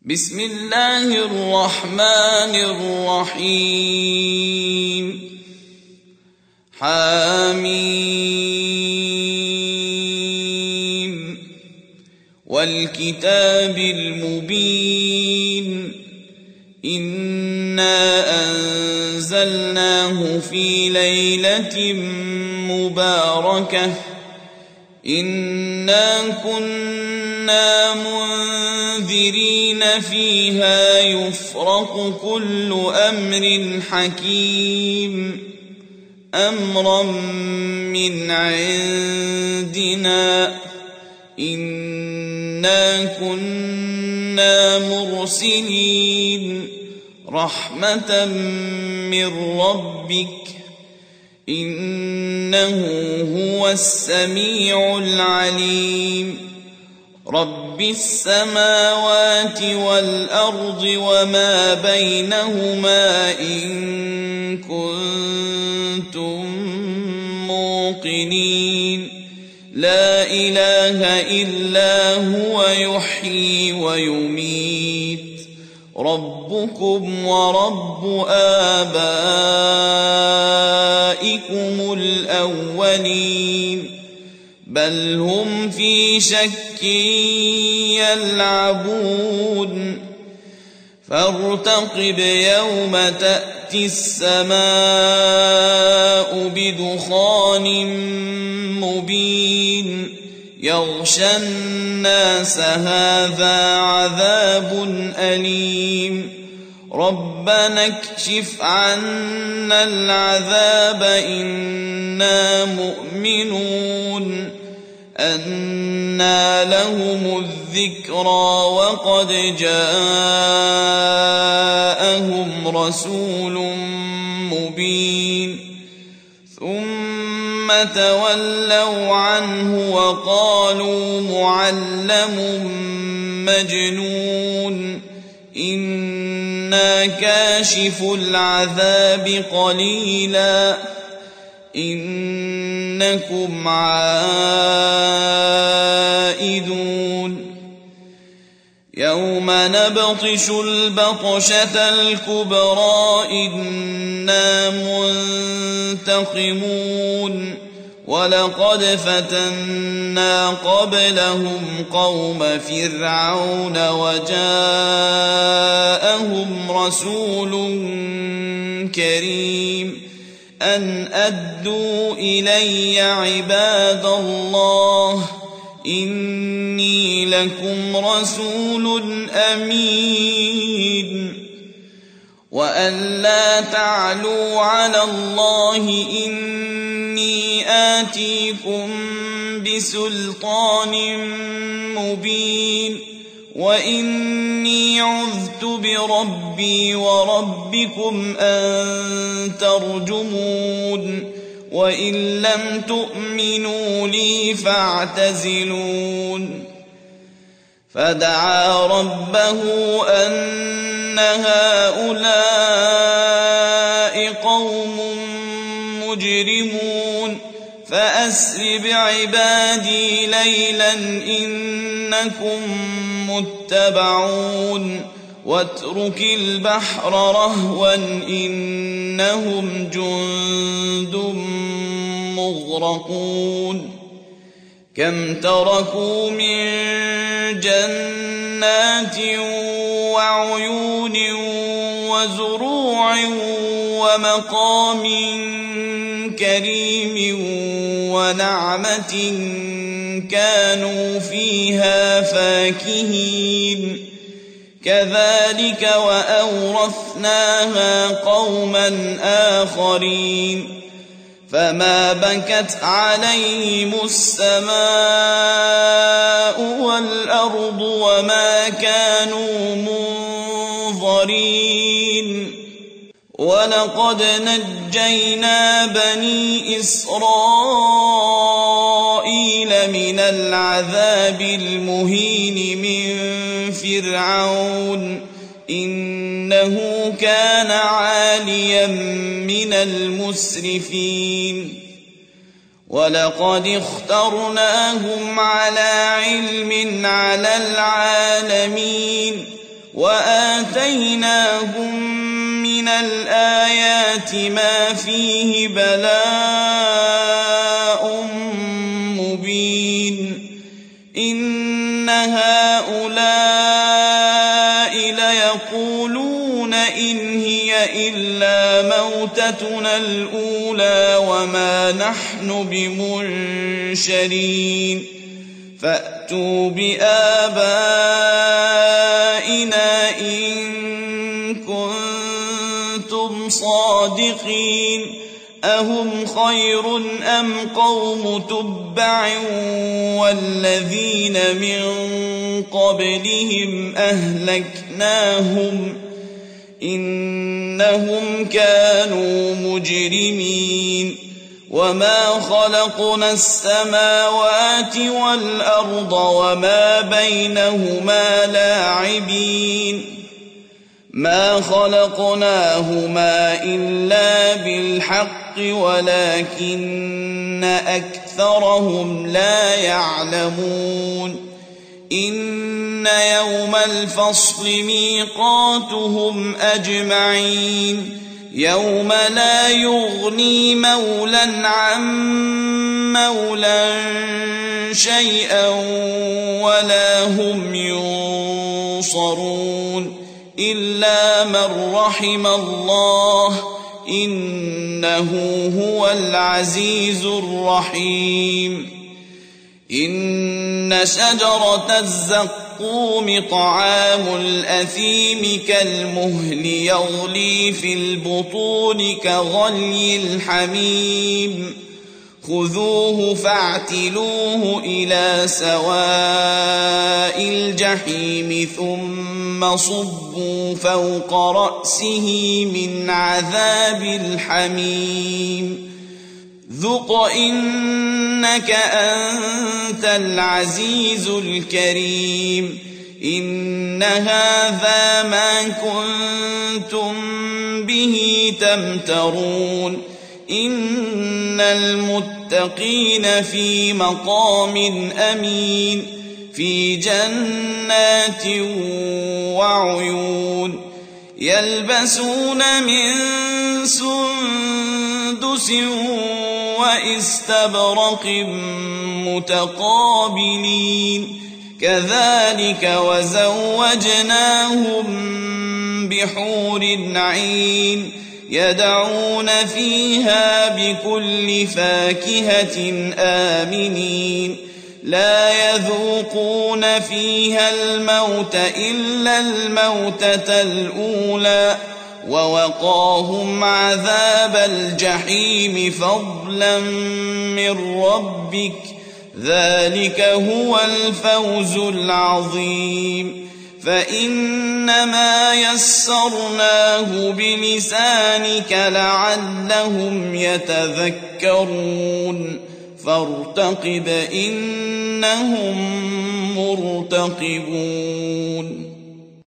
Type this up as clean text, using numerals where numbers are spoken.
بسم الله الرحمن الرحيم حميم والكتاب المبين إنا أنزلناه في ليلة مباركة إنا كنا منذرين فيها يفرق كل أمر حكيم أمرا من عندنا إنا كنا مرسلين رحمة من ربك إنه هو السميع العليم رب السماوات والأرض وما بينهما إن كنتم موقنين لا إله إلا هو يحيي ويميت ربكم ورب آبائكم الأولين بل هم في شك يلعبون فارتقب يوم تأتي السماء بدخان مبين يغشى الناس هذا عذاب أليم ربنا اكشف عنا العذاب إنا مؤمنون أنى لهم الذكرى وقد جاءهم رسول مبين ثم تولوا عنه وقالوا معلم مجنون إنا كاشف العذاب قليلا إنكم عائدون يوم نبطش البطشة الكبرى إنا منتقمون ولقد فتنا قبلهم قوم فرعون وجاءهم رسول كريم أن أدوا إلي عباد الله إني لكم رسول أمين وأن لا تعلوا على الله إني آتيكم بسلطان مبين وإني عذت بربي وربكم أن ترجمون وإن لم تؤمنوا لي فاعتزلون فدعا ربه أن هؤلاء قوم مجرمون فأسر بعبادي ليلا إنكم متبعون واترك البحر رهوا إنهم جند مغرقون كم تركوا من جنات وعيون وزروع ومقام كريم ونعمة كانوا فيها فاكهين كذلك وأورثناها قوما آخرين فما بكت عليهم السماء والأرض وما كانوا منظرين ولقد نجينا بني إسرائيل من العذاب المهين من فرعون إنه كان عاليا من المسرفين ولقد اخترناهم على علم على العالمين وآتيناهم من الآيات ما فيه بلاء مبين إن هؤلاء ليقولون إن هي إلا موتتنا الأولى وما نحن بمنشرين فأتوا بآبائنا إن كنتم صادقين أهم خير أم قوم تبع والذين من قبلهم أهلكناهم إنهم كانوا مجرمين وما خلقنا السماوات والأرض وما بينهما لاعبين ما خلقناهما إلا بالحق ولكن أكثرهم لا يعلمون إن يوم الفصل ميقاتهم أجمعين يوم لا يغني مولى عن مولى شيئا ولا هم ينصرون إلا من رحم الله إنه هو العزيز الرحيم إن شجرة الزقوم طعام الأثيم كالمهل يغلي في البطون كغلي الحميم خذوه فاعتلوه إلى سواء الجحيم ثم صبوا فوق رأسه من عذاب الحميم ذق إنك أنت العزيز الكريم إن هذا ما كنتم به تمترون إن المتقين في مقام أمين في جنات وعيون يلبسون من سندس واستبرق متقابلين كذلك وزوجناهم بحور عين يدعون فيها بكل فاكهة آمنين لا يذوقون فيها الموت إلا الموتة الأولى ووقاهم عذاب الجحيم فضلا من ربك ذلك هو الفوز العظيم فإنما يسرناه بلسانك لعلهم يتذكرون فارتقب إنهم مرتقبون